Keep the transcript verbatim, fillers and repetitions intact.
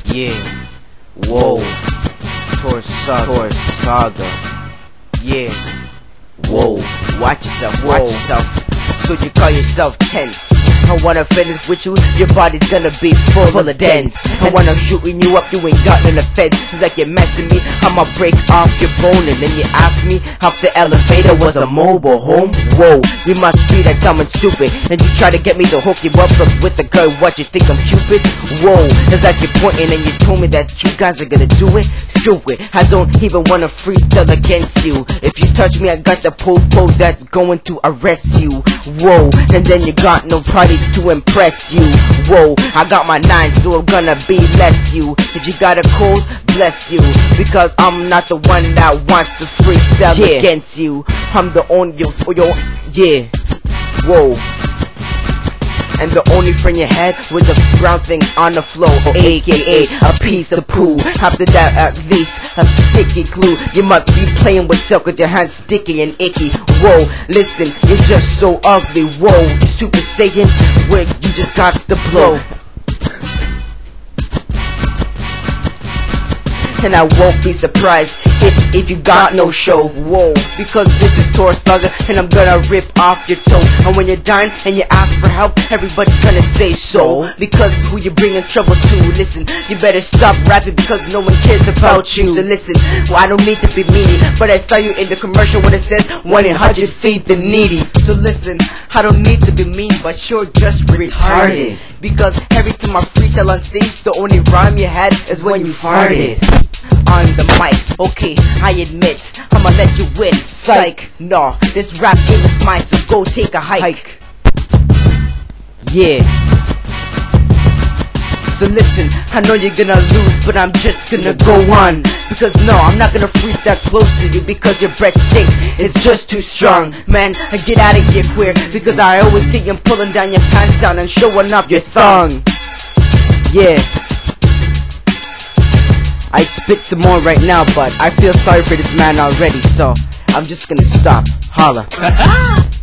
Yeah. Whoa. Tor Saga. Tor Saga. Yeah. Whoa. Watch yourself. Watch Whoa. yourself. So you call yourself tense. I wanna finish with you, your body's gonna be full, full of dents. I wanna shooting you up, you ain't got no defense. It's like you're messing me, I'ma break off your bone. And then you ask me how the elevator was a mobile home. Whoa, you must be that dumb and stupid. And you try to get me to hook you up with the girl, what you think I'm Cupid? Whoa, it's like you're pointing and you told me that you guys are gonna do it. Screw it, I don't even wanna freestyle against you. If you touch me, I got the po-po that's going to arrest you. Whoa, and then you got no party to impress you. Whoa, I got my nine, so I'm gonna be less you. If you got a cold, bless you, because I'm not the one that wants to freestyle yeah. against you. I'm the only yo, yo, yeah. Whoa. And the only friend you had was the brown thing on the floor, or A K A a piece of poo. After that, at least a sticky glue. You must be playing with yourself with your hands sticky and icky. Whoa, listen, you're just so ugly. Whoa, you Super Saiyan, where you just got to blow. And I won't be surprised if, if you got no show. Whoa, because this is Tor Saga and I'm gonna rip off your toe. And when you're dying and you ask for help, everybody's gonna say so, because who you bringing trouble to. Listen, you better stop rapping because no one cares about you. So listen, well, I don't need to be meany, but I saw you in the commercial when it said one eight hundred feed the needy. So listen, I don't need to be mean, but you're just retarded, because every time I freestyle on stage, the only rhyme you had is when you farted on the mic. Okay, I admit, I'ma let you win. Psych, no, this rap game is mine, so go take a hike. Yeah. So listen, I know you're gonna lose, but I'm just gonna go on, because no, I'm not gonna freeze that close to you, because your breath stink, it's just too strong. Man, get out of here, queer, because I always see you pulling down your pants down and showing up your thong. Yeah. I spit some more right now, but I feel sorry for this man already, so I'm just gonna stop. Holla.